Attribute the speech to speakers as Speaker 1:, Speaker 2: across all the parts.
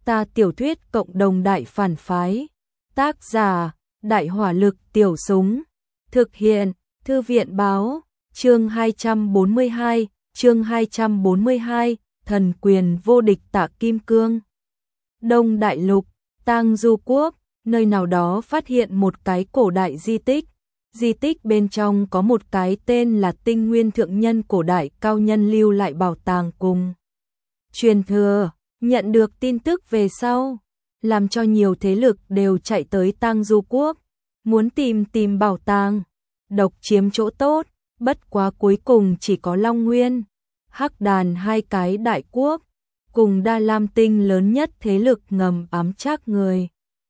Speaker 1: Ta tiểu thuyết cộng đồng đại phản phái. Tác giả: Đại hỏa lực tiểu súng. Thực hiện: Thư viện báo. Chương 242, chương 242, thần quyền vô địch Tạ Kim Cương. Đông Đại Lục, Tang Du Quốc, nơi nào đó phát hiện một cái cổ đại di tích. Di tích bên trong có một cái tên là Tinh Nguyên Thượng Nhân cổ đại cao nhân lưu lại bảo tàng cùng truyền thừa. Nhận được tin tức về sau, làm cho nhiều thế lực đều chạy tới Tang Du Quốc, muốn tìm bảo tàng, độc chiếm chỗ tốt. Bất quá cuối cùng chỉ có Long Nguyên, Hắc Đàn hai cái đại quốc, cùng Đa Lam Tinh lớn nhất thế lực ngầm ám trác người.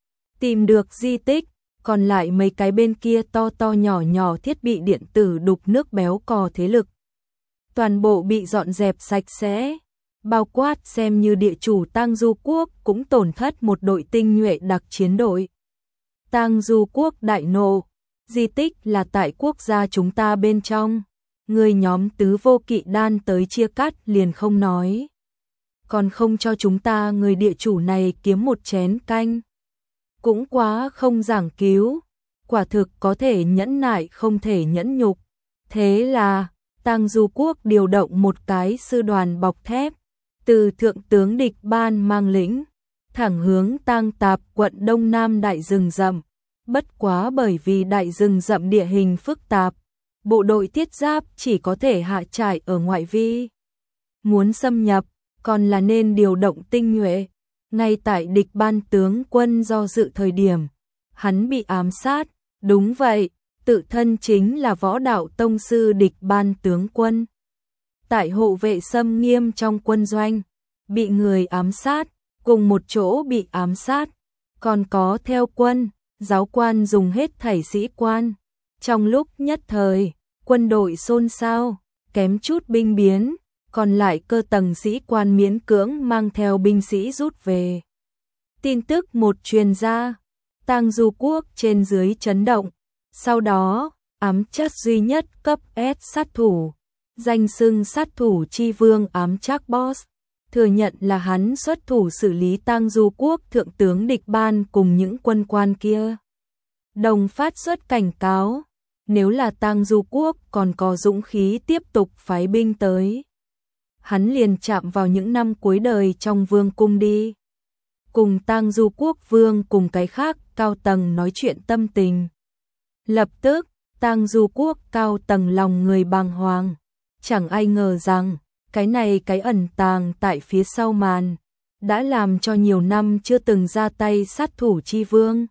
Speaker 1: Tìm được di tích, còn lại mấy cái bên kia to nhỏ nhỏ thiết bị điện tử đục nước béo cò thế lực. Toàn bộ bị dọn dẹp sạch sẽ, bao quát xem như địa chủ Tang Du Quốc cũng tổn thất một đội tinh nhuệ đặc chiến đội. Tang Du Quốc đại nộ, di tích là tại quốc gia chúng ta bên trong, người nhóm Tứ Vô Kỵ Đan tới chia cắt liền không nói. Còn không cho chúng ta người địa chủ này kiếm một chén canh. Cũng quá không giảng cứu, quả thực có thể nhẫn nại không thể nhẫn nhục. Thế là, Tang Du Quốc điều động một cái sư đoàn bọc thép, từ thượng tướng Địch Ban mang lĩnh, thẳng hướng Tang Tạp quận Đông Nam đại rừng rậm. Bất quá bởi vì đại rừng rậm địa hình phức tạp, bộ đội thiết giáp chỉ có thể hạ trại ở ngoại vi. Muốn xâm nhập, còn là nên điều động tinh nhuệ. Ngay tại Địch Ban tướng quân do dự thời điểm, hắn bị ám sát. Đúng vậy, tự thân chính là võ đạo tông sư Địch Ban tướng quân. Tại hộ vệ xâm nghiêm trong quân doanh, bị người ám sát, cùng một chỗ bị ám sát. Còn có theo quân, giáo quan dùng hết thảy sĩ quan. Trong lúc nhất thời, quân đội xôn xao, kém chút binh biến, còn lại cơ tầng sĩ quan miễn cưỡng mang theo binh sĩ rút về. Tin tức một truyền ra, Tang Du Quốc trên dưới chấn động. Sau đó, ám chất duy nhất cấp S sát thủ, danh xưng sát thủ chi vương ám trác boss, thừa nhận là hắn xuất thủ xử lý Tang Du Quốc thượng tướng Địch Ban cùng những quân quan kia. Đồng phát xuất cảnh cáo, nếu là Tang Du Quốc còn có dũng khí tiếp tục phái binh tới, hắn liền chạm vào những năm cuối đời trong vương cung đi. Cùng Tang Du Quốc vương cùng cái khác cao tầng nói chuyện tâm tình. Lập tức, Tang Du Quốc cao tầng lòng người bàng hoàng, chẳng ai ngờ rằng, cái ẩn tàng tại phía sau màn, đã làm cho nhiều năm chưa từng ra tay sát thủ chi vương.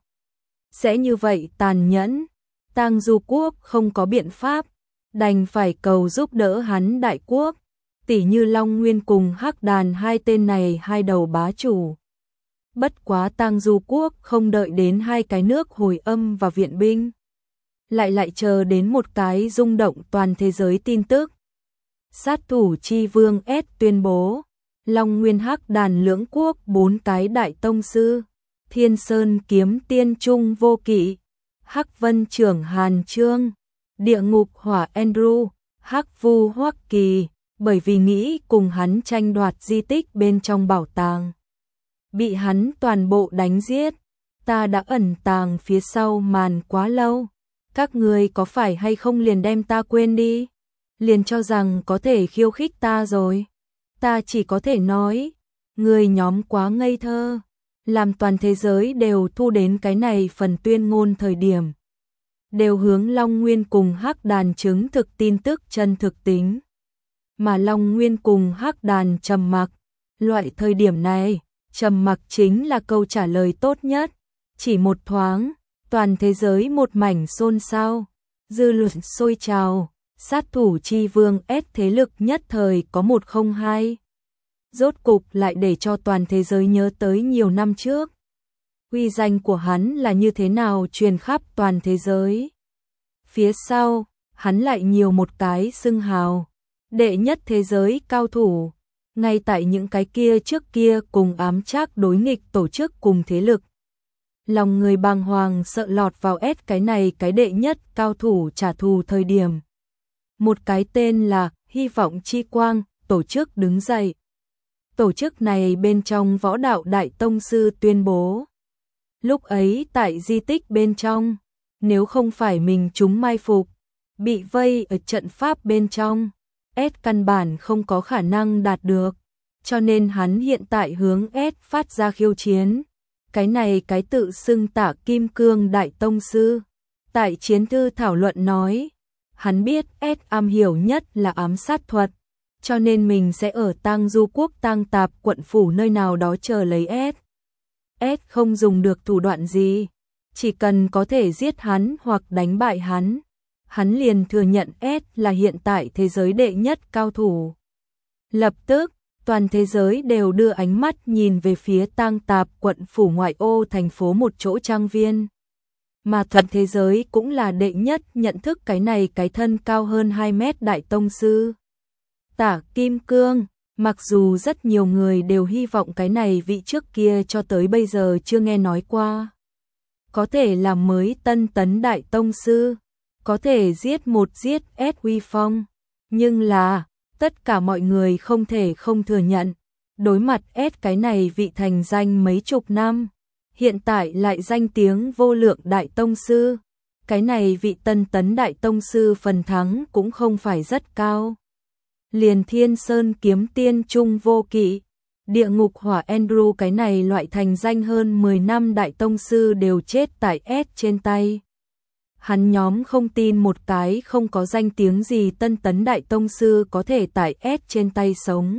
Speaker 1: Sẽ như vậy tàn nhẫn, Tang Du Quốc không có biện pháp, đành phải cầu giúp đỡ hắn đại quốc, tỉ như Long Nguyên cùng Hắc Đàn hai tên này hai đầu bá chủ. Bất quá Tang Du Quốc không đợi đến hai cái nước hồi âm và viện binh, lại chờ đến một cái rung động toàn thế giới tin tức. Sát thủ chi vương S tuyên bố, Long Nguyên Hắc Đàn lưỡng quốc 4 cái đại tông sư, Thiên Sơn kiếm tiên Trung Vô Kỵ, Hắc Vân trưởng Hàn Trương, Địa Ngục Hỏa Andrew, Hắc Vu Hoắc Kỳ, bởi vì nghĩ cùng hắn tranh đoạt di tích bên trong bảo tàng, bị hắn toàn bộ đánh giết. Ta đã ẩn tàng phía sau màn quá lâu, các người có phải hay không liền đem ta quên đi, liền cho rằng có thể khiêu khích ta rồi. Ta chỉ có thể nói, người nhóm quá ngây thơ, làm toàn thế giới đều thu đến cái này phần tuyên ngôn thời điểm, đều hướng Long Nguyên cùng Hắc Đàn chứng thực tin tức chân thực tính. Mà Long Nguyên cùng Hắc Đàn trầm mặc, loại thời điểm này, trầm mặc chính là câu trả lời tốt nhất. Chỉ một thoáng, toàn thế giới một mảnh xôn xao, dư luận sôi trào, sát thủ chi vương S thế lực nhất thời có 102. Rốt cục lại để cho toàn thế giới nhớ tới nhiều năm trước. Uy danh của hắn là như thế nào truyền khắp toàn thế giới. Phía sau, hắn lại nhiều một cái xưng hào, đệ nhất thế giới cao thủ, ngay tại những cái kia trước kia cùng ám trác đối nghịch tổ chức cùng thế lực. Lòng người bàng hoàng sợ lọt vào S cái đệ nhất cao thủ trả thù thời điểm. Một cái tên là Hy vọng chi quang tổ chức đứng dậy. Tổ chức này bên trong Võ Đạo Đại Tông Sư tuyên bố. Lúc ấy tại di tích bên trong, nếu không phải mình chúng mai phục, bị vây ở trận pháp bên trong, S căn bản không có khả năng đạt được, cho nên hắn hiện tại hướng S phát ra khiêu chiến. Cái này cái tự xưng Tả Kim Cương Đại Tông Sư. Tại chiến thư thảo luận nói, hắn biết S am hiểu nhất là ám sát thuật, cho nên mình sẽ ở Tang Du quốc Tang Tạp quận phủ nơi nào đó chờ lấy S. S không dùng được thủ đoạn gì, chỉ cần có thể giết hắn hoặc đánh bại hắn, hắn liền thừa nhận S là hiện tại thế giới đệ nhất cao thủ. Lập tức, toàn thế giới đều đưa ánh mắt nhìn về phía Tang Tạp quận phủ ngoại ô thành phố một chỗ trang viên. Mà toàn thế giới cũng là đệ nhất nhận thức cái này cái thân cao hơn 2 mét Đại Tông Sư. Tả Kim Cương, mặc dù rất nhiều người đều hy vọng cái này vị trước kia cho tới bây giờ chưa nghe nói qua. Có thể là mới tân tấn Đại Tông Sư, có thể giết S uy phong, nhưng là tất cả mọi người không thể không thừa nhận, đối mặt S cái này vị thành danh mấy chục năm, hiện tại lại danh tiếng vô lượng Đại Tông Sư, cái này vị tân tấn Đại Tông Sư phần thắng cũng không phải rất cao. Liền Thiên Sơn Kiếm Tiên Trung Vô Kỵ, Địa Ngục Hỏa Andrew cái này loại thành danh hơn 10 năm Đại Tông Sư đều chết tại S trên tay. Hắn nhóm không tin một cái không có danh tiếng gì tân tấn Đại Tông Sư có thể tại S trên tay sống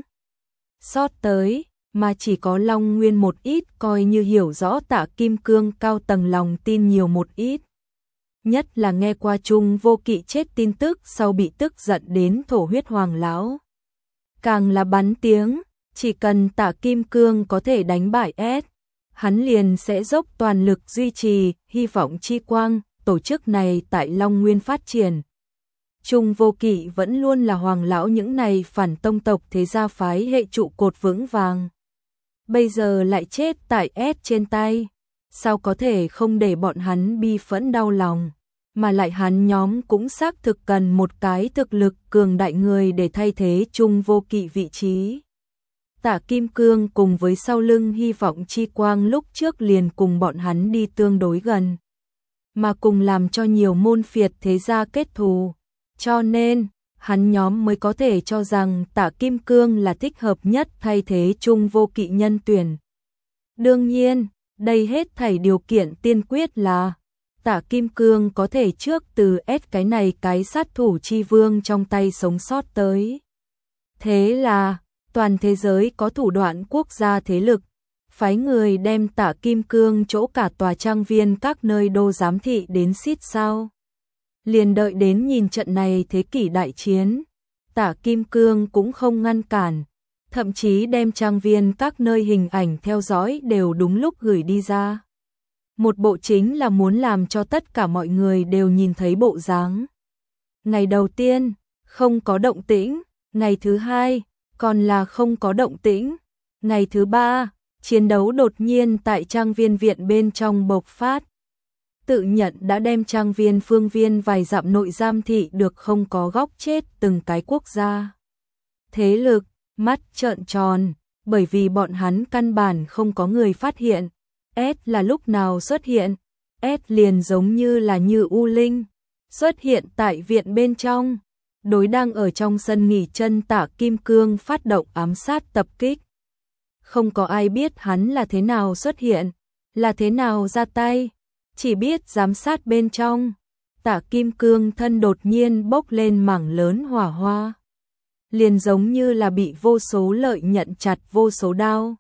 Speaker 1: sót tới, mà chỉ có Long Nguyên một ít coi như hiểu rõ Tả Kim Cương cao tầng lòng tin nhiều một ít. Nhất là nghe qua Trung Vô Kỵ chết tin tức sau bị tức giận đến thổ huyết hoàng lão. Càng là bắn tiếng, chỉ cần Tả Kim Cương có thể đánh bại S, hắn liền sẽ dốc toàn lực duy trì Hy vọng chi quang, tổ chức này tại Long Nguyên phát triển. Trung Vô Kỵ vẫn luôn là hoàng lão những này phản tông tộc thế gia phái hệ trụ cột vững vàng. Bây giờ lại chết tại S trên tay, sao có thể không để bọn hắn bi phẫn đau lòng, mà lại hắn nhóm cũng xác thực cần một cái thực lực cường đại người để thay thế Trung Vô Kỵ vị trí. Tả Kim Cương cùng với sau lưng Hy vọng chi quang lúc trước liền cùng bọn hắn đi tương đối gần, mà cùng làm cho nhiều môn phiệt thế gia kết thù, cho nên hắn nhóm mới có thể cho rằng Tả Kim Cương là thích hợp nhất thay thế Trung Vô Kỵ nhân tuyển. Đương nhiên, đây hết thảy điều kiện tiên quyết là Tả Kim Cương có thể trước từ S cái này cái sát thủ chi vương trong tay sống sót tới. Thế là, toàn thế giới có thủ đoạn quốc gia thế lực, phái người đem Tả Kim Cương chỗ cả tòa trang viên các nơi đô giám thị đến xít sao. Liền đợi đến nhìn trận này thế kỷ đại chiến, Tả Kim Cương cũng không ngăn cản, thậm chí đem trang viên các nơi hình ảnh theo dõi đều đúng lúc gửi đi ra. Một bộ chính là muốn làm cho tất cả mọi người đều nhìn thấy bộ dáng. Ngày đầu tiên, không có động tĩnh, ngày thứ hai, còn là không có động tĩnh, ngày thứ ba, chiến đấu đột nhiên tại trang viên viện bên trong bộc phát. Tự nhận đã đem trang viên phương viên vài dặm nội giam thị được không có góc chết từng cái quốc gia. Thế lực, mắt trợn tròn, bởi vì bọn hắn căn bản không có người phát hiện. S là lúc nào xuất hiện, S liền giống như là như U Linh, xuất hiện tại viện bên trong, đối đang ở trong sân nghỉ chân Tả Kim Cương phát động ám sát tập kích. Không có ai biết hắn là thế nào xuất hiện, là thế nào ra tay, chỉ biết giám sát bên trong. Tả Kim Cương thân đột nhiên bốc lên mảng lớn hỏa hoa, liền giống như là bị vô số lợi nhận chặt vô số đao.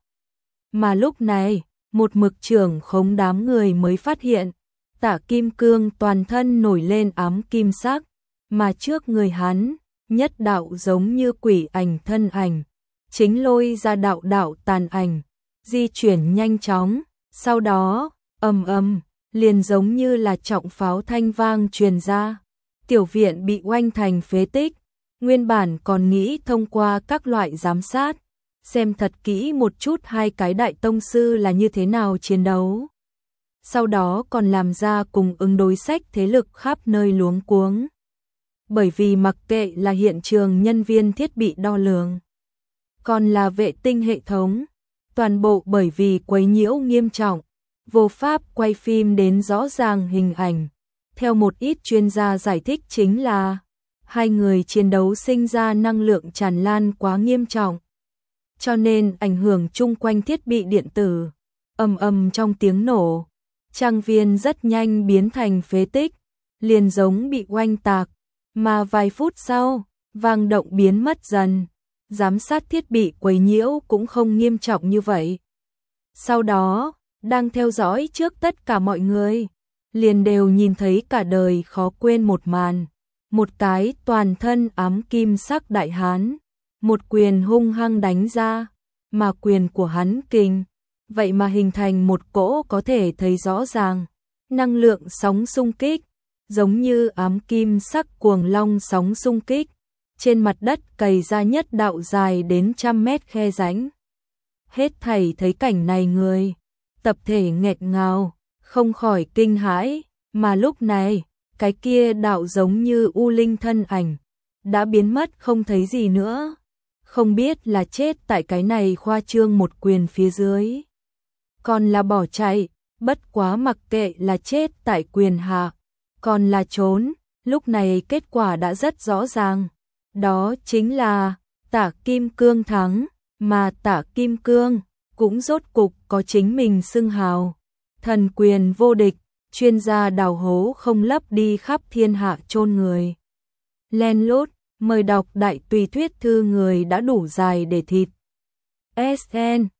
Speaker 1: Mà lúc này, một mực trưởng khống đám người mới phát hiện, Tả Kim Cương toàn thân nổi lên ám kim sắc, mà trước người hắn, nhất đạo giống như quỷ ảnh thân ảnh, chính lôi ra đạo đạo tàn ảnh, di chuyển nhanh chóng, sau đó, ầm ầm, liền giống như là trọng pháo thanh vang truyền ra. Tiểu viện bị oanh thành phế tích, nguyên bản còn nghĩ thông qua các loại giám sát, xem thật kỹ một chút hai cái Đại Tông Sư là như thế nào chiến đấu. Sau đó còn làm ra cùng ứng đối sách thế lực khắp nơi luống cuống. Bởi vì mặc kệ là hiện trường nhân viên thiết bị đo lường, còn là vệ tinh hệ thống. Toàn bộ bởi vì quấy nhiễu nghiêm trọng, vô pháp quay phim đến rõ ràng hình ảnh. Theo một ít chuyên gia giải thích chính là hai người chiến đấu sinh ra năng lượng tràn lan quá nghiêm trọng, cho nên ảnh hưởng chung quanh thiết bị điện tử. Ầm ầm trong tiếng nổ, trang viên rất nhanh biến thành phế tích, liền giống bị oanh tạc, mà vài phút sau, vang động biến mất dần. Giám sát thiết bị quấy nhiễu cũng không nghiêm trọng như vậy. Sau đó, đang theo dõi trước tất cả mọi người, liền đều nhìn thấy cả đời khó quên một màn. Một cái toàn thân ám kim sắc đại hán, một quyền hung hăng đánh ra, mà quyền của hắn kình, vậy mà hình thành một cỗ có thể thấy rõ ràng năng lượng sóng xung kích, giống như ám kim sắc cuồng long sóng xung kích, trên mặt đất cày ra nhất đạo dài đến 100 mét khe rãnh. Hết thảy thấy cảnh này người, tập thể nghẹt ngào, không khỏi kinh hãi, mà lúc này, cái kia đạo giống như u linh thân ảnh, đã biến mất không thấy gì nữa. Không biết là chết tại cái này khoa trương một quyền phía dưới, còn là bỏ chạy, bất quá mặc kệ là chết tại quyền hạ, còn là trốn, lúc này kết quả đã rất rõ ràng. Đó chính là Tả Kim Cương thắng, mà Tả Kim Cương cũng rốt cục có chính mình xưng hào. Thần quyền vô địch, chuyên gia đào hố không lấp đi khắp thiên hạ chôn người. Len lút, mời đọc đại tùy thuyết thư người đã đủ dài để thịt. SN